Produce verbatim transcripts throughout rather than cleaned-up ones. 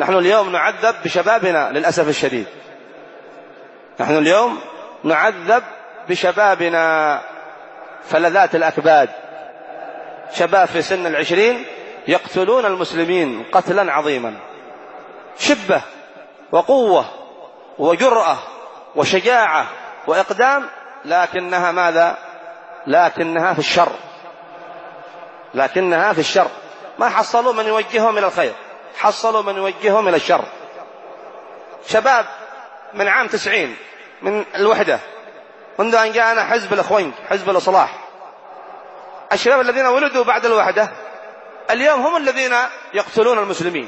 نحن اليوم نعذب بشبابنا للأسف الشديد، نحن اليوم نعذب بشبابنا، فلذات الأكباد، شباب في سن العشرين يقتلون المسلمين قتلا عظيما، شبه وقوة وجرأة وشجاعة وإقدام، لكنها ماذا؟ لكنها في الشر، لكنها في الشر. ما حصلوا من يوجههم إلى الخير، حصلوا من يوجههم إلى الشر. شباب من عام تسعين من الوحدة، منذ أن جاءنا حزب الإخوان، حزب الإصلاح، الشباب الذين ولدوا بعد الوحدة اليوم هم الذين يقتلون المسلمين،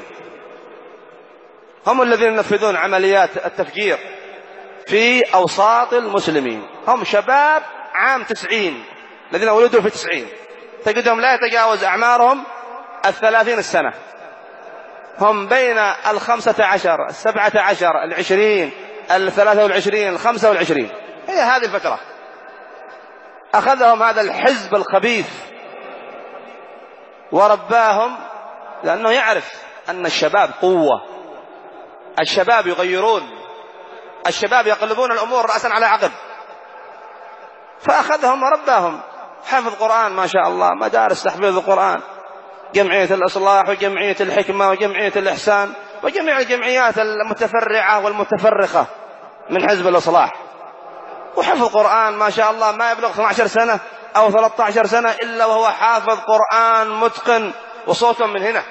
هم الذين ينفذون عمليات التفجير في أوساط المسلمين. هم شباب عام تسعين الذين ولدوا في تسعين، تجدهم لا يتجاوز أعمارهم الثلاثين السنة، هم بين الخمسة عشر السبعة عشر العشرين الثلاثة والعشرين الخمسة والعشرين، هي هذه الفترة. أخذهم هذا الحزب الخبيث ورباهم، لأنه يعرف أن الشباب قوة، الشباب يغيرون، الشباب يقلبون الأمور رأسا على عقب، فأخذهم ورباهم. حفظ قرآن ما شاء الله، مدارس تحفيظ القرآن، جمعية الإصلاح وجمعية الحكمة وجمعية الإحسان وجميع الجمعيات المتفرعة والمتفرخة من حزب الإصلاح، وحفظ قرآن ما شاء الله، ما يبلغ اثنتي عشرة سنة أو ثلاثة عشر سنة إلا وهو حافظ قرآن متقن وصوتهم من هنا،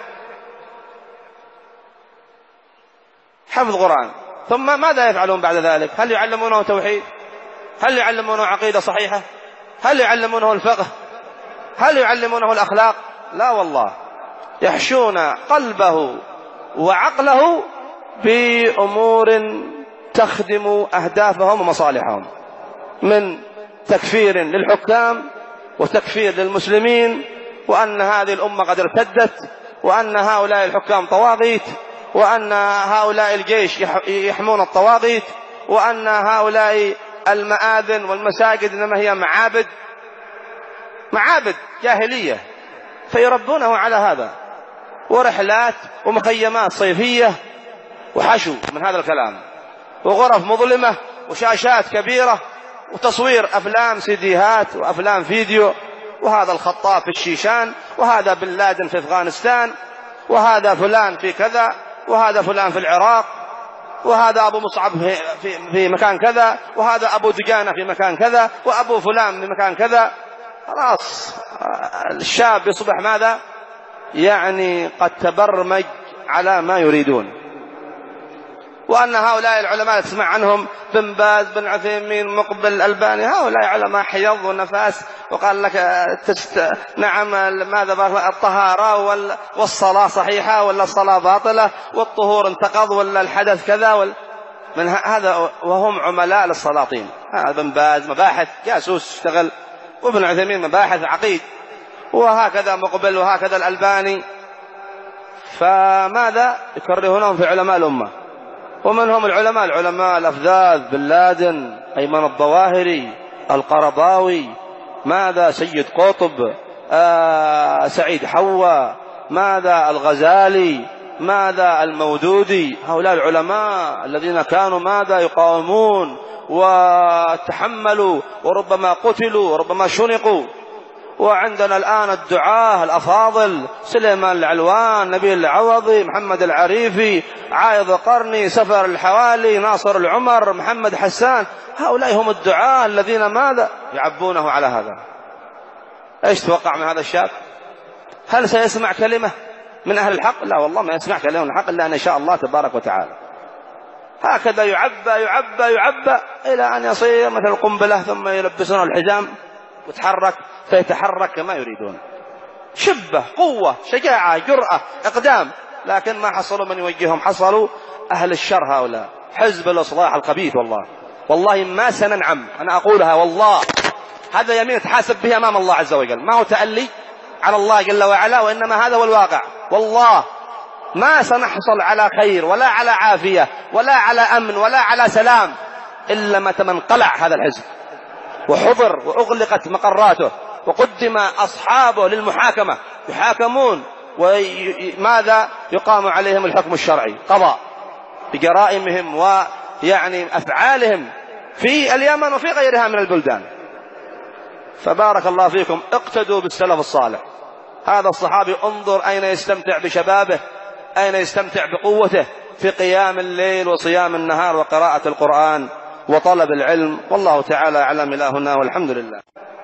حفظ قرآن. ثم ماذا يفعلون بعد ذلك؟ هل يعلمونه توحيد؟ هل يعلمونه عقيدة صحيحة؟ هل يعلمونه الفقه؟ هل يعلمونه الأخلاق؟ لا والله، يحشون قلبه وعقله بأمور تخدم أهدافهم ومصالحهم، من تكفير للحكام وتكفير للمسلمين، وأن هذه الأمة قد ارتدت، وأن هؤلاء الحكام طواغيت، وأن هؤلاء الجيش يحمون الطواغيت، وأن هؤلاء المآذن والمساجد إنما هي معابد، معابد جاهلية، فيربونه على هذا، ورحلات ومخيمات صيفية وحشو من هذا الكلام، وغرف مظلمة وشاشات كبيرة وتصوير أفلام سيديهات وأفلام فيديو، وهذا الخطاب في الشيشان، وهذا بن لادن في أفغانستان، وهذا فلان في كذا، وهذا فلان في العراق، وهذا أبو مصعب في, في مكان كذا، وهذا أبو دجانة في مكان كذا، وأبو فلان في مكان كذا. خلاص الشاب يصبح ماذا؟ يعني قد تبرمج على ما يريدون. وأن هؤلاء العلماء تسمع عنهم بن باز بن عثيمين مقبل الألباني، هؤلاء علماء حيض ونفاس، وقال لك تست... نعم ماذا الطهارة وال... والصلاة صحيحة ولا الصلاة باطلة، والطهور انتقض ولا الحدث كذا وال... من هذا، وهم عملاء للسلاطين. هذا بن باز مباحث جاسوس اشتغل، وابن عثيمين مباحث عقيد، وهكذا مقبل وهكذا الألباني. فماذا يكرهونهم في علماء الأمة؟ ومنهم العلماء العلماء الأفذاذ، بن لادن، أيمن الظواهري، القرضاوي، ماذا سيد قطب، آه سعيد حوا، ماذا الغزالي، ماذا المودودي. هؤلاء العلماء الذين كانوا ماذا يقاومون وتحملوا وربما قتلوا وربما شنقوا. وعندنا الآن الدعاة الأفاضل، سليمان العلوان، نبيل العوضي، محمد العريفي، عايض قرني، سفر الحوالي، ناصر العمر، محمد حسان. هؤلاء هم الدعاة الذين ماذا يعبونه على هذا. ايش توقع من هذا الشاب؟ هل سيسمع كلمة من أهل الحق؟ لا والله ما يسمع كلمة من الحق إلا أن شاء الله تبارك وتعالى. هكذا يعبى يعبى يعبى إلى أن يصير مثل القنبلة، ثم يلبسون الحزام وتحرك فيتحرك كما يريدون. شبه، قوة، شجاعة، جرأة، إقدام، لكن ما حصلوا من يوجههم، حصلوا أهل الشر هؤلاء، حزب الإصلاح الخبيث. والله والله ما سننعم، أنا أقولها والله، هذا يمين تحاسب به أمام الله عز وجل، ما هو تألي على الله جل وعلا، وإنما هذا هو الواقع. والله ما سنحصل على خير ولا على عافية ولا على أمن ولا على سلام إلا متى من قلع هذا الحزب وحضر وأغلقت مقراته وقدم أصحابه للمحاكمة، يحاكمون وماذا يقام عليهم الحكم الشرعي، قضاء بجرائمهم ويعني أفعالهم في اليمن وفي غيرها من البلدان. فبارك الله فيكم، اقتدوا بالسلف الصالح. هذا الصحابي انظر أين يستمتع بشبابه، أين يستمتع بقوته في قيام الليل وصيام النهار وقراءة القرآن وطلب العلم. والله تعالى أعلم. إلهنا والحمد لله.